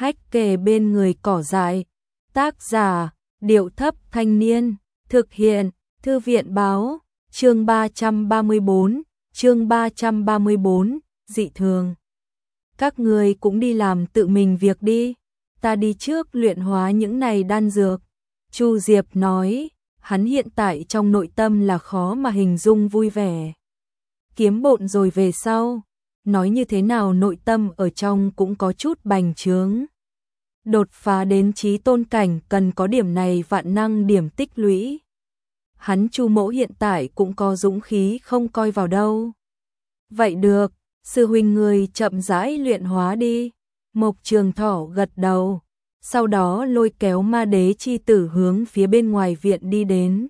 hách kề bên người cỏ dại. Tác giả, Điệu Thấp Thanh Niên. Thực hiện, Thư viện Báo. Chương 334, dị thường. Các người cũng đi làm tự mình việc đi, ta đi trước luyện hóa những này đan dược. Chu Diệp nói, hắn hiện tại trong nội tâm là khó mà hình dung vui vẻ. Kiếm bộn rồi về sau, nói như thế nào nội tâm ở trong cũng có chút bành trướng. Đột phá đến chí tôn cảnh cần có điểm này vạn năng điểm tích lũy. Hắn Chu Mỗ hiện tại cũng có dũng khí không coi vào đâu. Vậy được, sư huynh người chậm rãi luyện hóa đi. Mộc Trường Thỏ gật đầu, sau đó lôi kéo Ma Đế chi tử hướng phía bên ngoài viện đi đến.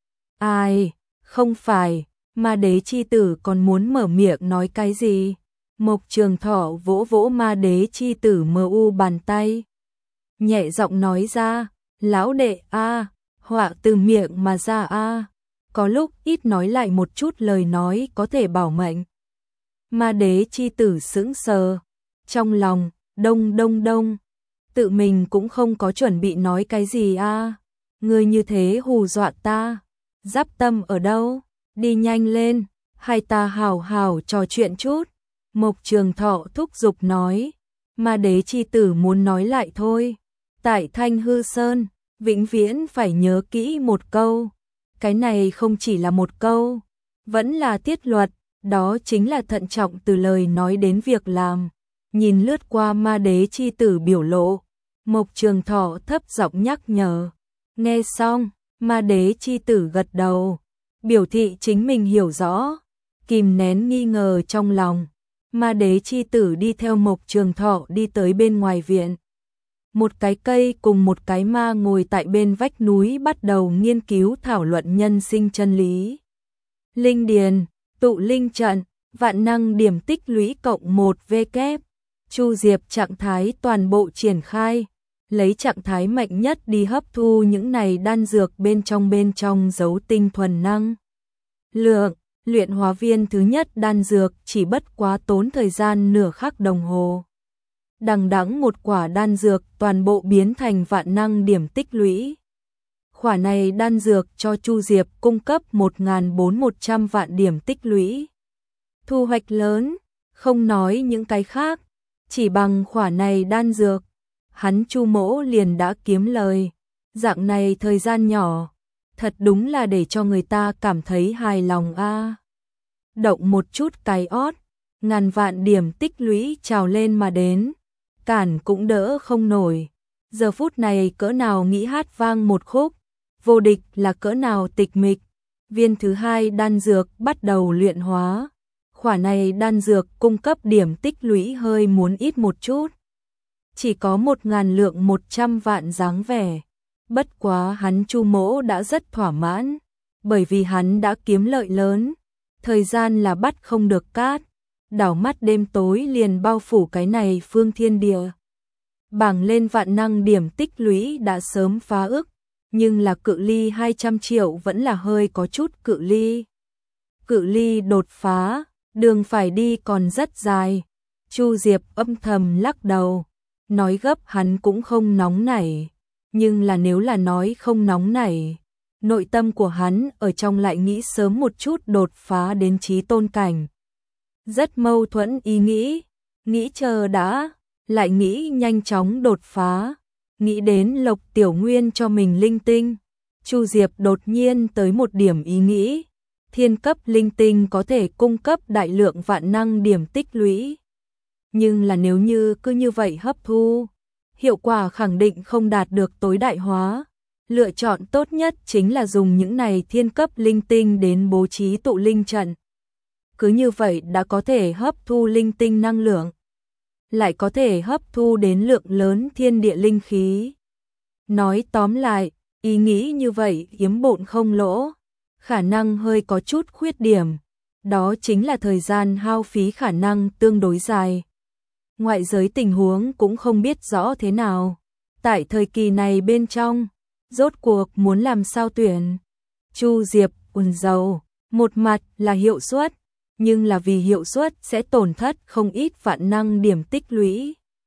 Ai, không phải, Ma Đế chi tử còn muốn mở miệng nói cái gì? Mộc Trường Thỏ vỗ vỗ Ma Đế chi tử mờ u bàn tay. Nhẹ giọng nói ra, lão đệ a, họa từ miệng mà ra a, có lúc ít nói lại một chút lời nói có thể bảo mệnh. Ma Đế chi tử sững sờ, trong lòng, đông đông đông, tự mình cũng không có chuẩn bị nói cái gì a, ngươi như thế hù dọa ta, Giáp Tâm ở đâu, đi nhanh lên, hai ta hào hào trò chuyện chút. Mộc Trường Thọ thúc giục nói, Ma Đế chi tử muốn nói lại thôi. Tại Thanh Hư Sơn, vĩnh viễn phải nhớ kỹ một câu. Cái này không chỉ là một câu, vẫn là tiết luật, đó chính là thận trọng từ lời nói đến việc làm. Nhìn lướt qua Ma Đế chi tử biểu lộ, Mộc Trường Thọ thấp giọng nhắc nhở. Nghe xong, Ma Đế chi tử gật đầu, biểu thị chính mình hiểu rõ, kìm nén nghi ngờ trong lòng. Ma Đế chi tử đi theo Mộc Trường Thọ đi tới bên ngoài viện. Một cái cây cùng một cái ma ngồi tại bên vách núi bắt đầu nghiên cứu thảo luận nhân sinh chân lý. Linh điền, tụ linh trận, vạn năng điểm tích lũy cộng 1 VK. Chu Diệp trạng thái toàn bộ triển khai, lấy trạng thái mạnh nhất đi hấp thu những này đan dược bên trong giấu tinh thuần năng lượng. Luyện hóa viên thứ nhất đan dược chỉ bất quá tốn thời gian nửa khắc đồng hồ. Đằng đẵng một quả đan dược toàn bộ biến thành vạn năng điểm tích lũy. Quả này đan dược cho Chu Diệp cung cấp 1.400 vạn điểm tích lũy. Thu hoạch lớn, không nói những cái khác, chỉ bằng quả này đan dược, hắn Chu Mỗ liền đã kiếm lời. Dạng này thời gian nhỏ, thật đúng là để cho người ta cảm thấy hài lòng a. Động một chút cái ót, ngàn vạn điểm tích lũy trào lên mà đến, cản cũng đỡ không nổi. Giờ phút này cỡ nào nghĩ hát vang một khúc, vô địch là cỡ nào tịch mịch. Viên thứ hai đan dược bắt đầu luyện hóa. Quả này đan dược cung cấp điểm tích lũy hơi muốn ít một chút, chỉ có 1.000 lượng 100 vạn dáng vẻ. Bất quá hắn Chu Mỗ đã rất thỏa mãn, bởi vì hắn đã kiếm lợi lớn. Thời gian là bắt không được cát, đảo mắt đêm tối liền bao phủ cái này phương thiên địa. Bảng lên vạn năng điểm tích lũy đã sớm phá ức, nhưng là cự ly 200 triệu vẫn là hơi có chút cự ly. Cự ly đột phá, đường phải đi còn rất dài. Chu Diệp âm thầm lắc đầu, nói gấp hắn cũng không nóng nảy, nhưng là nếu là nói không nóng nảy, nội tâm của hắn ở trong lại nghĩ sớm một chút đột phá đến chí tôn cảnh. Rất mâu thuẫn ý nghĩ chờ đã, lại nghĩ nhanh chóng đột phá, nghĩ đến Lộc Tiểu Nguyên cho mình linh tinh. Chu Diệp đột nhiên tới một điểm ý nghĩ, thiên cấp linh tinh có thể cung cấp đại lượng vạn năng điểm tích lũy. Nhưng là nếu như cứ như vậy hấp thu, hiệu quả khẳng định không đạt được tối đại hóa. Lựa chọn tốt nhất chính là dùng những này thiên cấp linh tinh đến bố trí tụ linh trận. Cứ như vậy đã có thể hấp thu linh tinh năng lượng, lại có thể hấp thu đến lượng lớn thiên địa linh khí. Nói tóm lại, ý nghĩ như vậy yếm bộn không lỗ, khả năng hơi có chút khuyết điểm, đó chính là thời gian hao phí khả năng tương đối dài. Ngoại giới tình huống cũng không biết rõ thế nào. Tại thời kỳ này bên trong, rốt cuộc muốn làm sao tuyển. Chu Diệp ùn dầu, một mặt là hiệu suất, nhưng là vì hiệu suất sẽ tổn thất không ít vạn năng điểm tích lũy.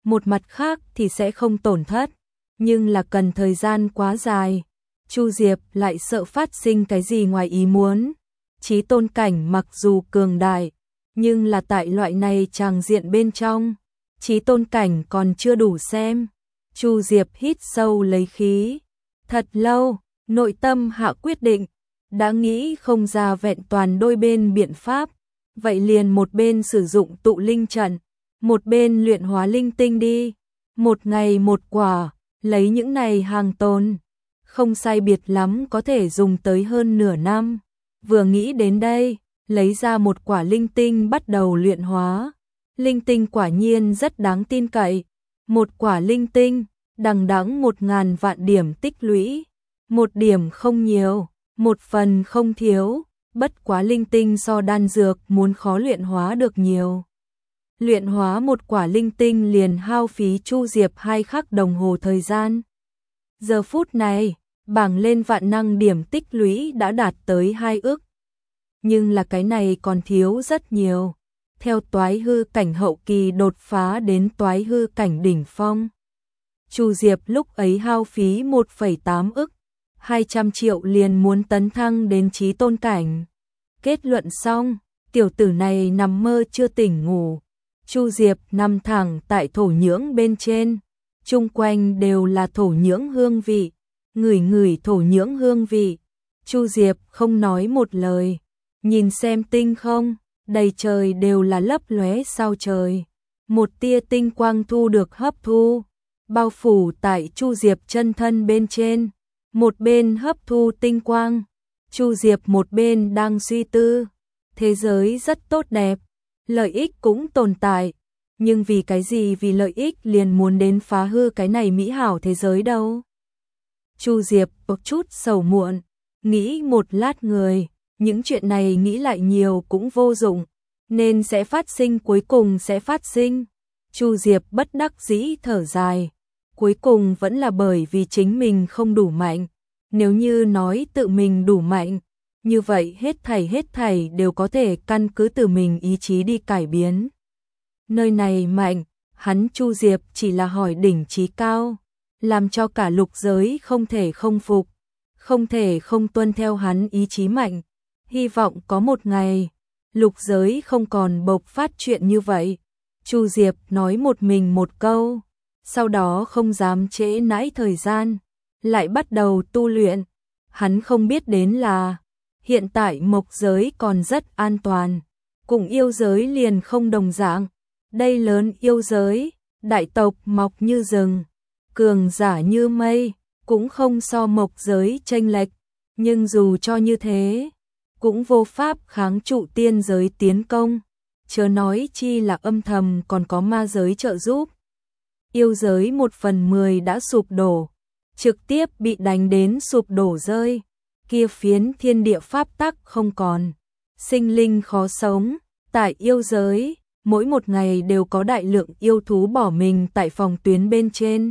một mặt khác thì sẽ không tổn thất, nhưng là cần thời gian quá dài. Chu Diệp lại sợ phát sinh cái gì ngoài ý muốn. Chí tôn cảnh mặc dù cường đại, nhưng là tại loại này tràng diện bên trong, chí tôn cảnh còn chưa đủ xem. Chu Diệp hít sâu lấy khí, thật lâu, nội tâm hạ quyết định, đã nghĩ không ra vẹn toàn đôi bên biện pháp, vậy liền một bên sử dụng tụ linh trận, một bên luyện hóa linh tinh đi, một ngày một quả, lấy những này hàng tồn, không sai biệt lắm có thể dùng tới hơn nửa năm. Vừa nghĩ đến đây, lấy ra một quả linh tinh bắt đầu luyện hóa. Linh tinh quả nhiên rất đáng tin cậy. Một quả linh tinh, đằng đẵng 1000 vạn điểm tích lũy. Một điểm không nhiều, một phần không thiếu, bất quá linh tinh so đan dược muốn khó luyện hóa được nhiều. Luyện hóa một quả linh tinh liền hao phí Chu Diệp 2 khắc đồng hồ thời gian. Giờ phút này, bảng lên vạn năng điểm tích lũy đã đạt tới 2 ức. Nhưng là cái này còn thiếu rất nhiều. Theo toái hư cảnh hậu kỳ đột phá đến toái hư cảnh đỉnh phong. Chu Diệp lúc ấy hao phí 1,8 ức, 200 triệu liền muốn tấn thăng đến chí tôn cảnh. Kết luận xong, tiểu tử này nằm mơ chưa tỉnh ngủ. Chu Diệp nằm thẳng tại thổ nhưỡng bên trên, chung quanh đều là thổ nhưỡng hương vị, ngửi ngửi thổ nhưỡng hương vị. Chu Diệp không nói một lời, nhìn xem tinh không, đầy trời đều là lấp lóe sao trời. Một tia tinh quang thu được hấp thu, bao phủ tại Chu Diệp chân thân bên trên. Một bên hấp thu tinh quang, Chu Diệp một bên đang suy tư. Thế giới rất tốt đẹp, lợi ích cũng tồn tại, nhưng vì cái gì vì lợi ích liền muốn đến phá hư cái này mỹ hảo thế giới đâu. Chu Diệp có chút sầu muộn, nghĩ một lát người, những chuyện này nghĩ lại nhiều cũng vô dụng, nên sẽ phát sinh cuối cùng sẽ phát sinh. Chu Diệp bất đắc dĩ thở dài, cuối cùng vẫn là bởi vì chính mình không đủ mạnh. Nếu như nói tự mình đủ mạnh, như vậy hết thảy đều có thể căn cứ từ mình ý chí đi cải biến. Nơi này mạnh, hắn Chu Diệp chỉ là hỏi đỉnh trí cao, làm cho cả lục giới không thể không phục, không thể không tuân theo hắn ý chí mạnh. Hy vọng có một ngày, lục giới không còn bộc phát chuyện như vậy. Chu Diệp nói một mình một câu, sau đó không dám trễ nãi thời gian, lại bắt đầu tu luyện. Hắn không biết đến là, hiện tại mộc giới còn rất an toàn, cùng yêu giới liền không đồng dạng. Đây lớn yêu giới, đại tộc mọc như rừng, cường giả như mây, cũng không so mộc giới chênh lệch, nhưng dù cho như thế, cũng vô pháp kháng trụ tiên giới tiến công, chớ nói chi là âm thầm còn có ma giới trợ giúp. Yêu giới 1/10 đã sụp đổ, trực tiếp bị đánh đến sụp đổ rơi, kia phiến thiên địa pháp tắc không còn, sinh linh khó sống. Tại yêu giới, mỗi một ngày đều có đại lượng yêu thú bỏ mình tại phòng tuyến bên trên.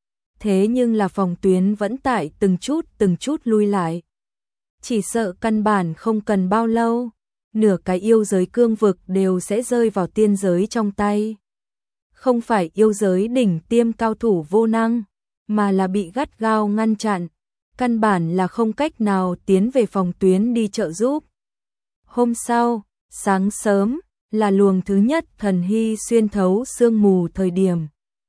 Thế nhưng là phòng tuyến vẫn tại từng chút lui lại. Chỉ sợ căn bản không cần bao lâu, nửa cái yêu giới cương vực đều sẽ rơi vào tiên giới trong tay. Không phải yêu giới đỉnh tiêm cao thủ vô năng, mà là bị gắt gao ngăn chặn, căn bản là không cách nào tiến về phòng tuyến đi trợ giúp. Hôm sau, sáng sớm, là luồng thứ nhất thần hy xuyên thấu sương mù thời điểm.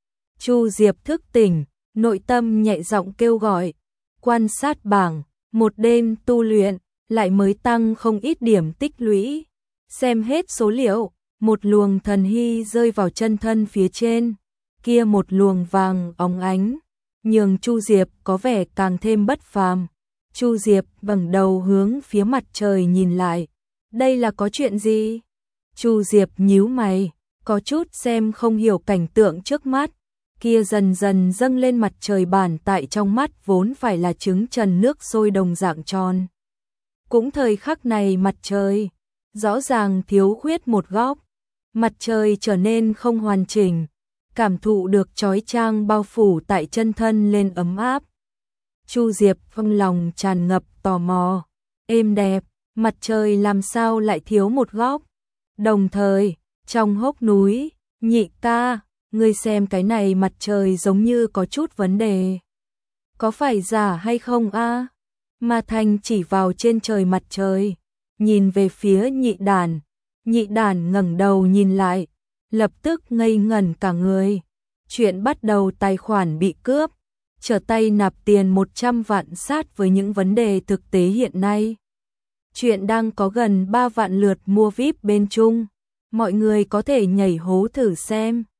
Chu Diệp thức tỉnh, nội tâm nhẹ giọng kêu gọi, quan sát bảng, một đêm tu luyện, lại mới tăng không ít điểm tích lũy. Xem hết số liệu, một luồng thần hy rơi vào chân thân phía trên, kia một luồng vàng óng ánh, nhường Chu Diệp có vẻ càng thêm bất phàm. Chu Diệp ngẩng đầu hướng phía mặt trời nhìn lại, đây là có chuyện gì? Chu Diệp nhíu mày, có chút xem không hiểu cảnh tượng trước mắt, kia dần dần dâng lên mặt trời bản tại trong mắt vốn phải là trứng trần nước sôi đồng dạng tròn. Cũng thời khắc này mặt trời, rõ ràng thiếu khuyết một góc, mặt trời trở nên không hoàn chỉnh, cảm thụ được chói chang bao phủ tại chân thân lên ấm áp. Chu Diệp trong lòng tràn ngập tò mò, êm đẹp, mặt trời làm sao lại thiếu một góc? Đồng thời, trong hốc núi, nhị ca, ngươi xem cái này mặt trời giống như có chút vấn đề. Có phải giả hay không a? Ma Thanh chỉ vào trên trời mặt trời, nhìn về phía Nhị Đản ngẩng đầu nhìn lại, lập tức ngây ngẩn cả người. Chuyện bắt đầu tài khoản bị cướp, trở tay nạp tiền 100 vạn sát với những vấn đề thực tế hiện nay. Chuyện đang có gần 3 vạn lượt mua VIP bên Trung, mọi người có thể nhảy hố thử xem.